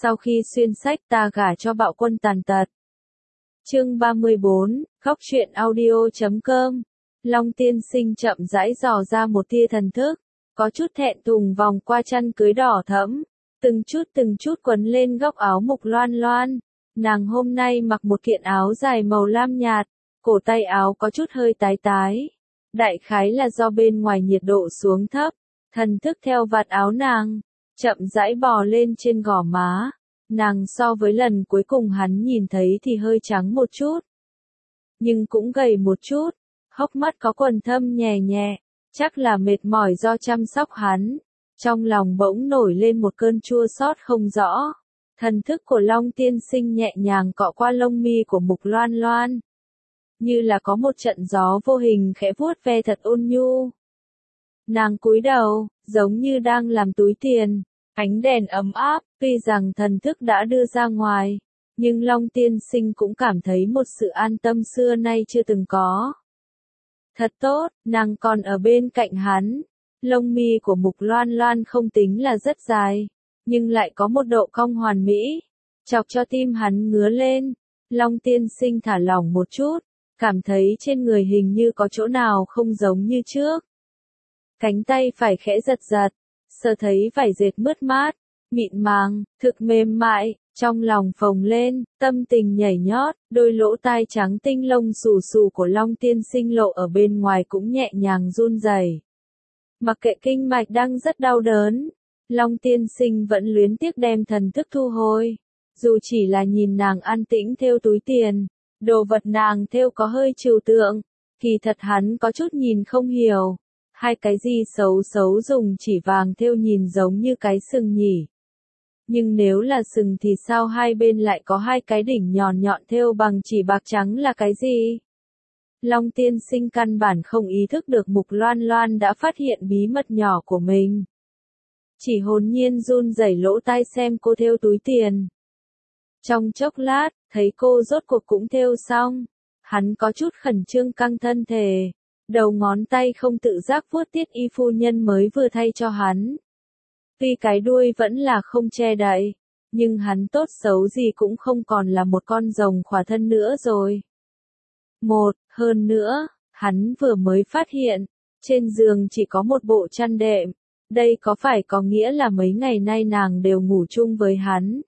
Sau khi xuyên sách ta gả cho bạo quân tàn tật. Chương 34, Góc truyện audio.com. Long tiên sinh chậm rãi dò ra một tia thần thức, có chút thẹn thùng vòng qua chăn cưới đỏ thẫm, từng chút quấn lên góc áo Mục Loan Loan. Nàng hôm nay mặc một kiện áo dài màu lam nhạt, cổ tay áo có chút hơi tái tái. Đại khái là do bên ngoài nhiệt độ xuống thấp, thần thức theo vạt áo nàng, chậm rãi bò lên trên gò má. Nàng so với lần cuối cùng hắn nhìn thấy thì hơi trắng một chút, nhưng cũng gầy một chút, hốc mắt có quầng thâm nhẹ nhẹ, chắc là mệt mỏi do chăm sóc hắn. Trong lòng bỗng nổi lên một cơn chua xót không rõ. Thần thức của Long tiên sinh nhẹ nhàng cọ qua lông mi của Mục Loan Loan, như là có một trận gió vô hình khẽ vuốt ve thật ôn nhu. Nàng cúi đầu, giống như đang làm túi tiền. Ánh đèn ấm áp, tuy rằng thần thức đã đưa ra ngoài, nhưng Long tiên sinh cũng cảm thấy một sự an tâm xưa nay chưa từng có. Thật tốt, nàng còn ở bên cạnh hắn. Lông mi của Mục Loan Loan không tính là rất dài, nhưng lại có một độ cong hoàn mỹ, chọc cho tim hắn ngứa lên. Long tiên sinh thả lỏng một chút, cảm thấy trên người hình như có chỗ nào không giống như trước. Cánh tay phải khẽ giật giật, sờ thấy vải dệt mướt mát, mịn màng, thực mềm mại, trong lòng phồng lên, tâm tình nhảy nhót, đôi lỗ tai trắng tinh lông xù xù của Long tiên sinh lộ ở bên ngoài cũng nhẹ nhàng run rẩy. Mặc kệ kinh mạch đang rất đau đớn, Long tiên sinh vẫn luyến tiếc đem thần thức thu hồi. Dù chỉ là nhìn nàng an tĩnh thêu túi tiền, đồ vật nàng thêu có hơi trừu tượng, kỳ thật hắn có chút nhìn không hiểu. Hai cái gì xấu xấu dùng chỉ vàng thêu nhìn giống như cái sừng nhỉ. Nhưng nếu là sừng thì sao hai bên lại có hai cái đỉnh nhọn nhọn thêu bằng chỉ bạc trắng là cái gì? Long tiên sinh căn bản không ý thức được Mục Loan Loan đã phát hiện bí mật nhỏ của mình. Chỉ hồn nhiên run rẩy lỗ tai xem cô thêu túi tiền. Trong chốc lát, thấy cô rốt cuộc cũng thêu xong. Hắn có chút khẩn trương căng thân thể. Đầu ngón tay không tự giác vuốt tiết y phu nhân mới vừa thay cho hắn. Tuy cái đuôi vẫn là không che đậy, nhưng hắn tốt xấu gì cũng không còn là một con rồng khỏa thân nữa rồi. Hơn nữa, hắn vừa mới phát hiện, trên giường chỉ có một bộ chăn đệm. Đây có phải có nghĩa là mấy ngày nay nàng đều ngủ chung với hắn?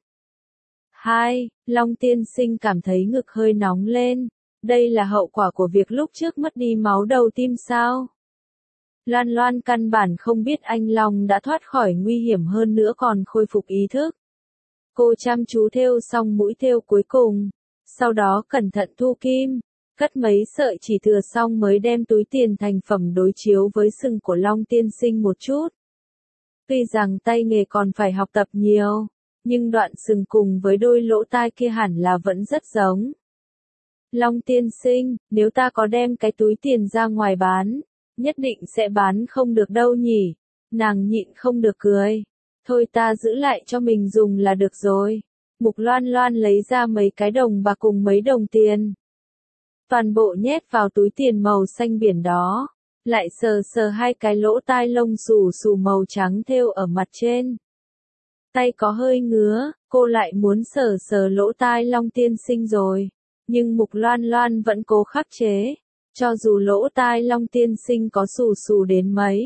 2. Long tiên sinh cảm thấy ngực hơi nóng lên. Đây là hậu quả của việc lúc trước mất đi máu đầu tim sao? Loan Loan căn bản không biết anh Long đã thoát khỏi nguy hiểm hơn nữa còn khôi phục ý thức. Cô chăm chú thêu xong mũi thêu cuối cùng, sau đó cẩn thận thu kim, cất mấy sợi chỉ thừa xong mới đem túi tiền thành phẩm đối chiếu với sừng của Long tiên sinh một chút. Tuy rằng tay nghề còn phải học tập nhiều, nhưng đoạn sừng cùng với đôi lỗ tai kia hẳn là vẫn rất giống. Long tiên sinh, nếu ta có đem cái túi tiền ra ngoài bán, nhất định sẽ bán không được đâu nhỉ. Nàng nhịn không được cười. Thôi ta giữ lại cho mình dùng là được rồi. Mục Loan Loan lấy ra mấy cái đồng bạc cùng mấy đồng tiền. Toàn bộ nhét vào túi tiền màu xanh biển đó. Lại sờ sờ hai cái lỗ tai lông xù xù màu trắng thêu ở mặt trên. Tay có hơi ngứa, cô lại muốn sờ sờ lỗ tai Long tiên sinh rồi. Nhưng Mục Loan Loan vẫn cố khắc chế. Cho dù lỗ tai Long tiên sinh có xù xù đến mấy.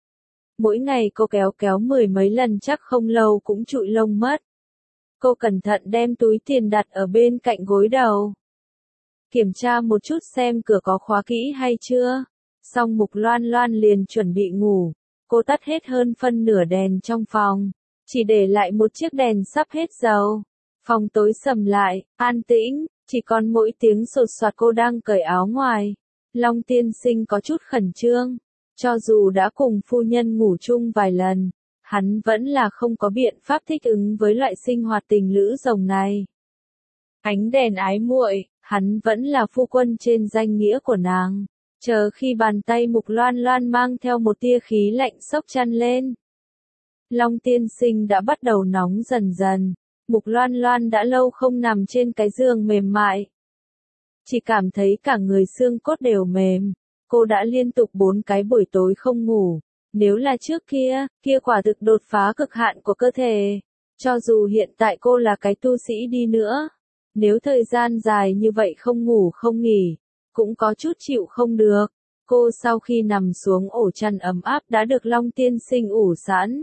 Mỗi ngày cô kéo kéo mười mấy lần chắc không lâu cũng trụi lông mất. Cô cẩn thận đem túi tiền đặt ở bên cạnh gối đầu. Kiểm tra một chút xem cửa có khóa kỹ hay chưa. Xong Mục Loan Loan liền chuẩn bị ngủ. Cô tắt hết hơn phân nửa đèn trong phòng. Chỉ để lại một chiếc đèn sắp hết dầu. Phòng tối sầm lại, an tĩnh, chỉ còn mỗi tiếng sột soạt cô đang cởi áo ngoài. Long tiên sinh có chút khẩn trương. Cho dù đã cùng phu nhân ngủ chung vài lần, hắn vẫn là không có biện pháp thích ứng với loại sinh hoạt tình lữ rồng này. Ánh đèn ái muội, hắn vẫn là phu quân trên danh nghĩa của nàng. Chờ khi bàn tay Mục Loan Loan mang theo một tia khí lạnh xốc chăn lên. Long tiên sinh đã bắt đầu nóng dần dần. Mục Loan Loan đã lâu không nằm trên cái giường mềm mại. Chỉ cảm thấy cả người xương cốt đều mềm. Cô đã liên tục 4 cái buổi tối không ngủ. Nếu là trước kia, kia quả thực đột phá cực hạn của cơ thể. Cho dù hiện tại cô là cái tu sĩ đi nữa, nếu thời gian dài như vậy không ngủ không nghỉ, cũng có chút chịu không được. Cô sau khi nằm xuống ổ chăn ấm áp đã được Long Tiên Sinh ủ sẵn.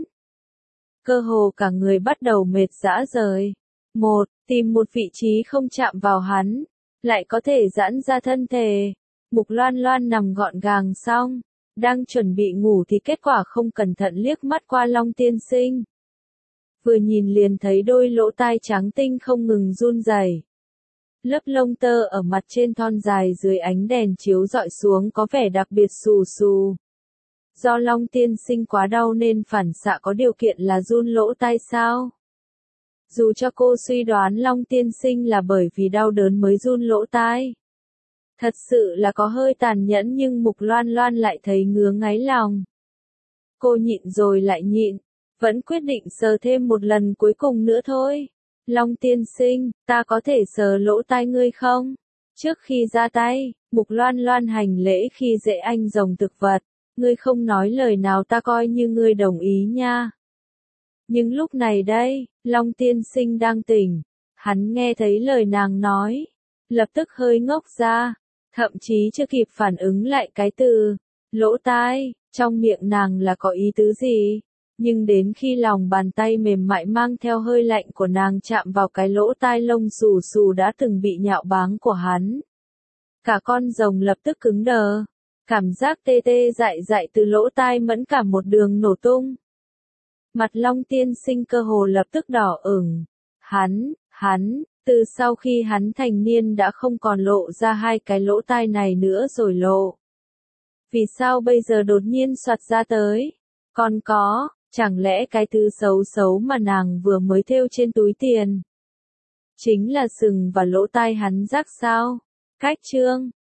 Cơ hồ cả người bắt đầu mệt rã rời. Tìm một vị trí không chạm vào hắn, lại có thể giãn ra thân thể. Mục Loan Loan nằm gọn gàng xong, đang chuẩn bị ngủ thì kết quả không cẩn thận liếc mắt qua Long Tiên Sinh. Vừa nhìn liền thấy đôi lỗ tai trắng tinh không ngừng run rẩy. Lớp lông tơ ở mặt trên thon dài dưới ánh đèn chiếu rọi xuống có vẻ đặc biệt xù xù. Do Long Tiên Sinh quá đau nên phản xạ có điều kiện là run lỗ tai sao? Dù cho cô suy đoán Long Tiên Sinh là bởi vì đau đớn mới run lỗ tai. Thật sự là có hơi tàn nhẫn nhưng Mục Loan Loan lại thấy ngứa ngáy lòng. Cô nhịn rồi lại nhịn, vẫn quyết định sờ thêm một lần cuối cùng nữa thôi. Long Tiên Sinh, ta có thể sờ lỗ tai ngươi không? Trước khi ra tay, Mục Loan Loan hành lễ khi dễ anh rồng thực vật. Ngươi không nói lời nào ta coi như ngươi đồng ý nha. Nhưng lúc này đây, Long Tiên Sinh đang tỉnh. Hắn nghe thấy lời nàng nói. Lập tức hơi ngốc ra. Thậm chí chưa kịp phản ứng lại cái từ lỗ tai, trong miệng nàng là có ý tứ gì. Nhưng đến khi lòng bàn tay mềm mại mang theo hơi lạnh của nàng chạm vào cái lỗ tai lông xù xù đã từng bị nhạo báng của hắn. Cả con rồng lập tức cứng đờ. Cảm giác tê tê dại dại từ lỗ tai mẫn cảm một đường nổ tung. Mặt Long Tiên Sinh cơ hồ lập tức đỏ ửng. Hắn, từ sau khi hắn thành niên đã không còn lộ ra hai cái lỗ tai này nữa rồi lộ. Vì sao bây giờ đột nhiên soạt ra tới? Còn có, chẳng lẽ cái thứ xấu xấu mà nàng vừa mới thêu trên túi tiền chính là sừng và lỗ tai hắn rắc sao? Cách chương